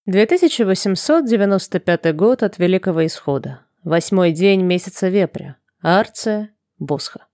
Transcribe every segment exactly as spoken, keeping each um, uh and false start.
две тысячи восемьсот девяносто пятый год от Великого Исхода. Восьмой день месяца Вепря. Арция, Босха.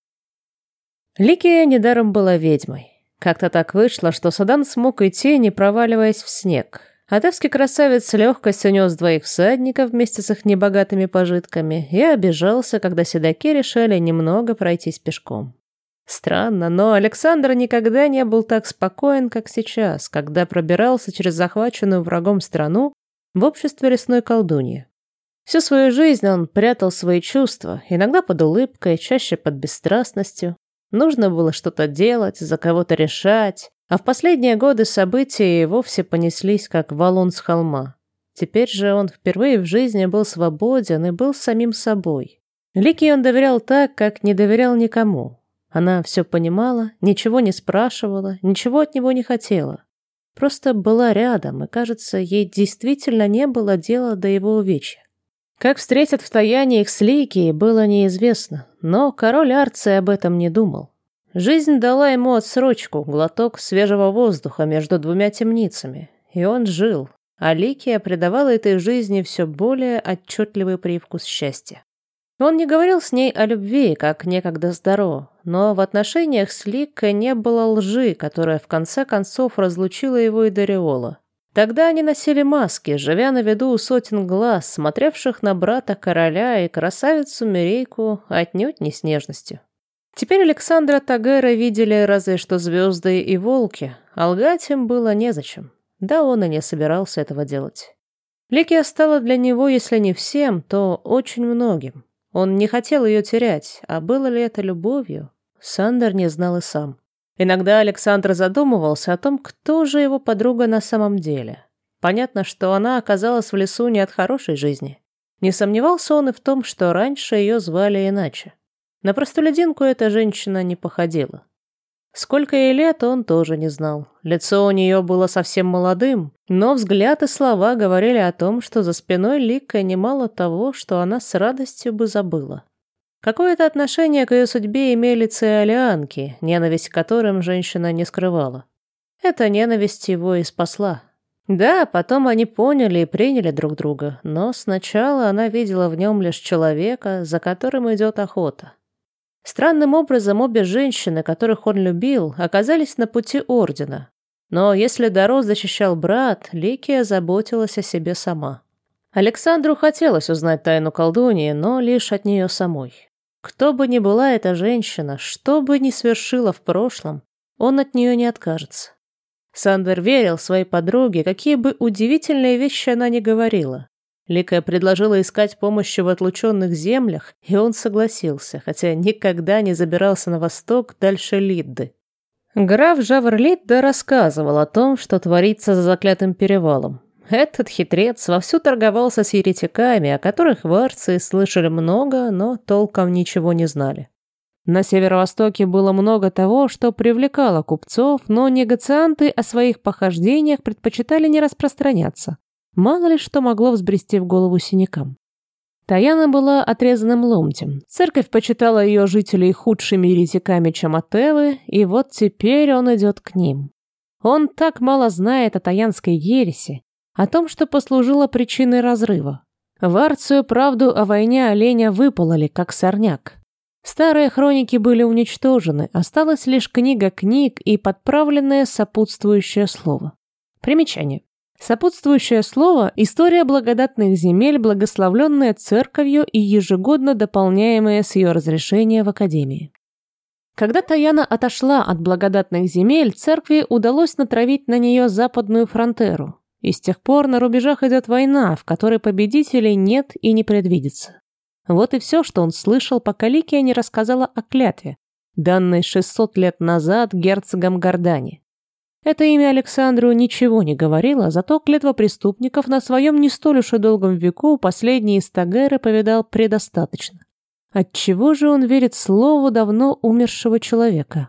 Ликия недаром была ведьмой. Как-то так вышло, что Садан смог идти, не проваливаясь в снег. Атевский красавец с легкостью нес двоих всадников вместе с их небогатыми пожитками и обижался, когда седаки решили немного пройтись пешком. Странно, но Александр никогда не был так спокоен, как сейчас, когда пробирался через захваченную врагом страну в обществе лесной колдуньи. Всю свою жизнь он прятал свои чувства, иногда под улыбкой, чаще под бесстрастностью. Нужно было что-то делать, за кого-то решать, а в последние годы события и вовсе понеслись, как валун с холма. Теперь же он впервые в жизни был свободен и был самим собой. Ликии он доверял так, как не доверял никому. Она все понимала, ничего не спрашивала, ничего от него не хотела. Просто была рядом, и, кажется, ей действительно не было дела до его увечья. Как встретят в Таяне их с Ликией, было неизвестно, но король Арции об этом не думал. Жизнь дала ему отсрочку, глоток свежего воздуха между двумя темницами, и он жил, а Ликия придавала этой жизни все более отчетливый привкус счастья. Он не говорил с ней о любви, как некогда с Даро, но в отношениях с Ликой не было лжи, которая в конце концов разлучила его и Дариола. Тогда они носили маски, живя на виду у сотен глаз, смотревших на брата короля и красавицу Мирейку отнюдь не с нежностью. Теперь Александра Тагера видели разве что звезды и волки, а лгать им было незачем. Да он и не собирался этого делать. Ликия стала для него, если не всем, то очень многим. Он не хотел ее терять, а было ли это любовью, Сандер не знал и сам. Иногда Александр задумывался о том, кто же его подруга на самом деле. Понятно, что она оказалась в лесу не от хорошей жизни. Не сомневался он и в том, что раньше ее звали иначе. На простолюдинку эта женщина не походила. Сколько ей лет, он тоже не знал. Лицо у нее было совсем молодым, но взгляд и слова говорили о том, что за спиной Ликой немало того, что она с радостью бы забыла. Какое-то отношение к ее судьбе имели циолианки, ненависть к которым женщина не скрывала. Эта ненависть его и спасла. Да, потом они поняли и приняли друг друга, но сначала она видела в нем лишь человека, за которым идет охота. Странным образом обе женщины, которых он любил, оказались на пути ордена. Но если Даро защищал брат, Ликия заботилась о себе сама. Александру хотелось узнать тайну колдуньи, но лишь от нее самой. Кто бы ни была эта женщина, что бы ни свершила в прошлом, он от нее не откажется. Сандер верил своей подруге, какие бы удивительные вещи она ни говорила. Ликия предложила искать помощи в отлученных землях, и он согласился, хотя никогда не забирался на восток дальше Лидды. Граф Жавр Лидда рассказывал о том, что творится за заклятым перевалом. Этот хитрец вовсю торговался с еретиками, о которых в Арции слышали много, но толком ничего не знали. На северо-востоке было много того, что привлекало купцов, но негацианты о своих похождениях предпочитали не распространяться. Мало ли что могло взбрести в голову синякам. Таяна была отрезанным ломтем. Церковь почитала ее жителей худшими еретиками, чем Атевы, и вот теперь он идет к ним. Он так мало знает о таянской ереси, о том, что послужило причиной разрыва. В Арцию правду о войне оленя выпололи, как сорняк. Старые хроники были уничтожены, осталась лишь книга книг и подправленное сопутствующее слово. Примечание. Сопутствующее слово – история благодатных земель, благословленная церковью и ежегодно дополняемая с ее разрешения в Академии. Когда Таяна отошла от благодатных земель, церкви удалось натравить на нее западную фронтеру. И с тех пор на рубежах идет война, в которой победителей нет и не предвидится. Вот и все, что он слышал, пока Ликия не рассказала о клятве, данной шестьсот лет назад герцогом Гордани. Это имя Александру ничего не говорило, зато клятва преступников на своем не столь уж и долгом веку последний из Тагеры повидал предостаточно. Отчего же он верит слову давно умершего человека?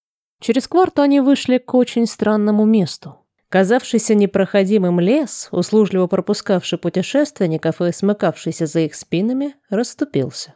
Через кварту они вышли к очень странному месту. Казавшийся непроходимым лес, услужливо пропускавший путешественников и смыкавшийся за их спинами, расступился.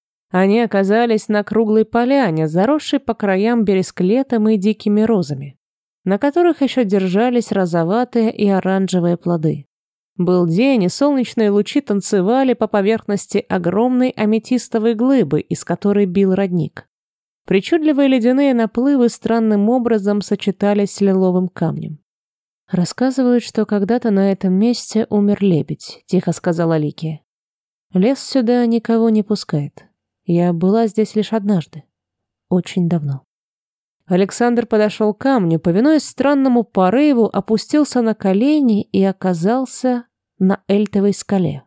Они оказались на круглой поляне, заросшей по краям бересклетом и дикими розами. на которых еще держались розоватые и оранжевые плоды. Был день, и солнечные лучи танцевали по поверхности огромной аметистовой глыбы, из которой бил родник. Причудливые ледяные наплывы странным образом сочетались с лиловым камнем. «Рассказывают, что когда-то на этом месте умер лебедь», — тихо сказала Ликия. «Лес сюда никого не пускает. Я была здесь лишь однажды. Очень давно». Александр подошел к камню, повинуясь странному порыву, опустился на колени и оказался на Эльтовой скале.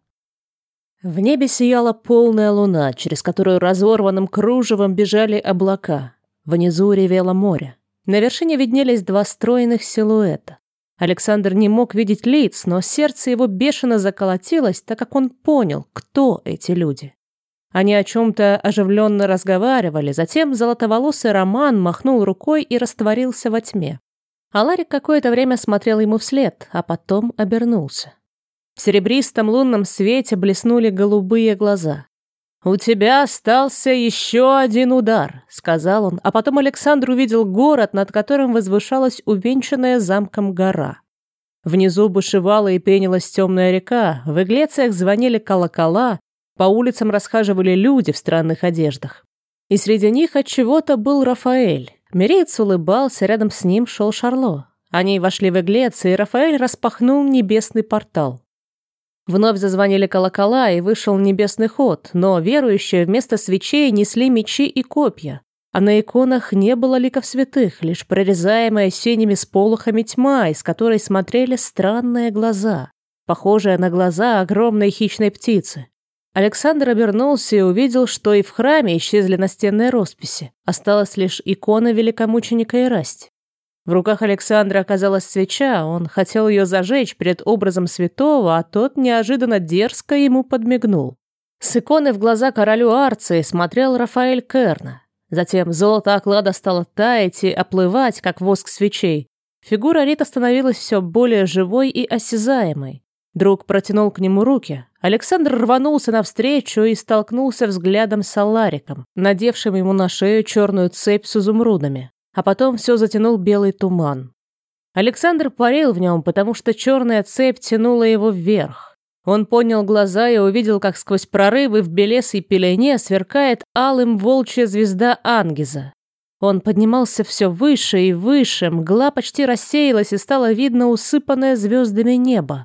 В небе сияла полная луна, через которую разорванным кружевом бежали облака. Внизу ревело море. На вершине виднелись два стройных силуэта. Александр не мог видеть лиц, но сердце его бешено заколотилось, так как он понял, кто эти люди. Они о чем-то оживленно разговаривали, затем золотоволосый Роман махнул рукой и растворился во тьме. Аларик какое-то время смотрел ему вслед, а потом обернулся. В серебристом лунном свете блеснули голубые глаза. «У тебя остался еще один удар», — сказал он, а потом Александр увидел город, над которым возвышалась увенчанная замком гора. Внизу бушевала и пенилась темная река, в иглециях звонили колокола, по улицам расхаживали люди в странных одеждах. И среди них отчего-то был Рафаэль. Миреец улыбался, рядом с ним шел Шарло. Они вошли в иглецы, и Рафаэль распахнул небесный портал. Вновь зазвонили колокола, и вышел небесный ход, но верующие вместо свечей несли мечи и копья, а на иконах не было ликов святых, лишь прорезаемая синими сполохами тьма, из которой смотрели странные глаза, похожие на глаза огромной хищной птицы. Александр обернулся и увидел, что и в храме исчезли настенные росписи, осталась лишь икона великомученика Ирасти. В руках Александра оказалась свеча, он хотел ее зажечь перед образом святого, а тот неожиданно дерзко ему подмигнул. С иконы в глаза королю Арции смотрел Рафаэль Керна. Затем золото оклада стало таять и оплывать, как воск свечей. Фигура Рита становилась все более живой и осязаемой. Друг протянул к нему руки. Александр рванулся навстречу и столкнулся взглядом с Алариком, надевшим ему на шею черную цепь с изумрудами. А потом все затянул белый туман. Александр парил в нем, потому что черная цепь тянула его вверх. Он поднял глаза и увидел, как сквозь прорывы в белесой пелене сверкает алым волчья звезда Ангиза. Он поднимался все выше и выше, мгла почти рассеялась и стало видно усыпанное звездами небо.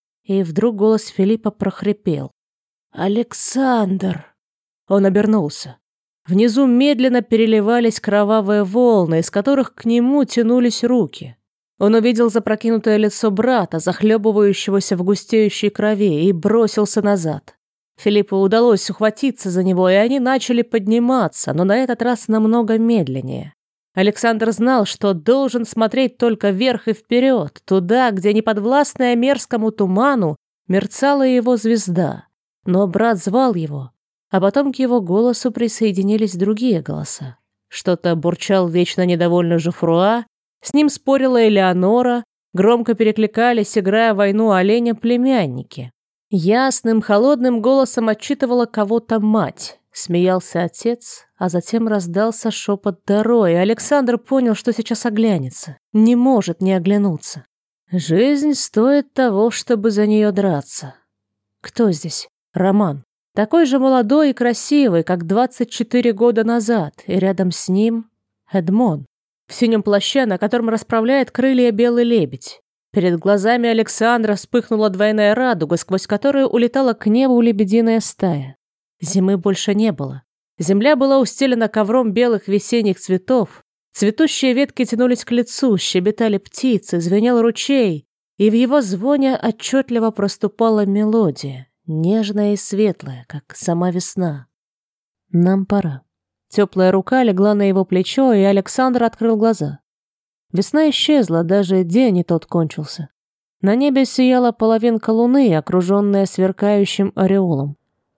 И вдруг голос Филиппа прохрипел. «Александр!» Он обернулся. Внизу медленно переливались кровавые волны, из которых к нему тянулись руки. Он увидел запрокинутое лицо брата, захлебывающегося в густеющей крови, и бросился назад. Филиппу удалось ухватиться за него, и они начали подниматься, но на этот раз намного медленнее. Александр знал, что должен смотреть только вверх и вперед, туда, где неподвластная мерзкому туману мерцала его звезда. Но брат звал его. А потом к его голосу присоединились другие голоса. Что-то бурчал вечно недовольный Жофруа, с ним спорила Элеонора, громко перекликались, играя войну оленя, племянники. Ясным, холодным голосом отчитывала кого-то мать. Смеялся отец, а затем раздался шепот Даро, и Александр понял, что сейчас оглянется. Не может не оглянуться. Жизнь стоит того, чтобы за нее драться. Кто здесь? Роман. Такой же молодой и красивый, как двадцать четыре года назад, и рядом с ним Эдмон, в синем плаще, на котором расправляет крылья белый лебедь. Перед глазами Александра вспыхнула двойная радуга, сквозь которую улетала к небу лебединая стая. Зимы больше не было. Земля была устелена ковром белых весенних цветов. Цветущие ветки тянулись к лицу, щебетали птицы, звенел ручей, и в его звоне отчетливо проступала мелодия. Нежная и светлая, как сама весна. Нам пора. Теплая рука легла на его плечо, и Александр открыл глаза. Весна исчезла, даже день и тот кончился. На небе сияла половинка луны, окруженная сверкающим ореолом.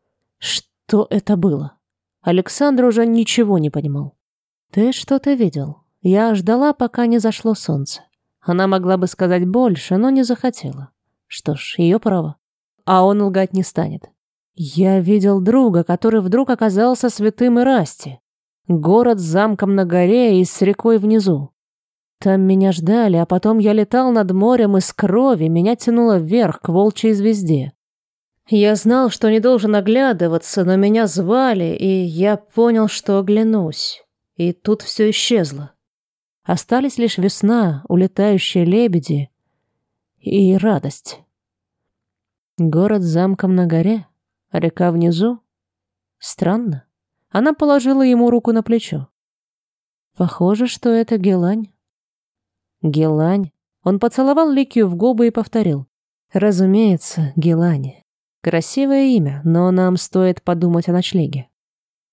Что это было? Александр уже ничего не понимал. Ты что-то видел. Я ждала, пока не зашло солнце. Она могла бы сказать больше, но не захотела. Что ж, ее право. А он лгать не станет. Я видел друга, который вдруг оказался святым Ирасти. Город с замком на горе и с рекой внизу. Там меня ждали, а потом я летал над морем из крови, меня тянуло вверх к волчьей звезде. Я знал, что не должен оглядываться, но меня звали, и я понял, что оглянусь. И тут все исчезло. Остались лишь весна, улетающие лебеди и радость. Город с замком на горе, а река внизу. Странно. Она положила ему руку на плечо. Похоже, что это Гелань. Гелань. Он поцеловал Ликию в губы и повторил. Разумеется, Гелань. Красивое имя, но нам стоит подумать о ночлеге.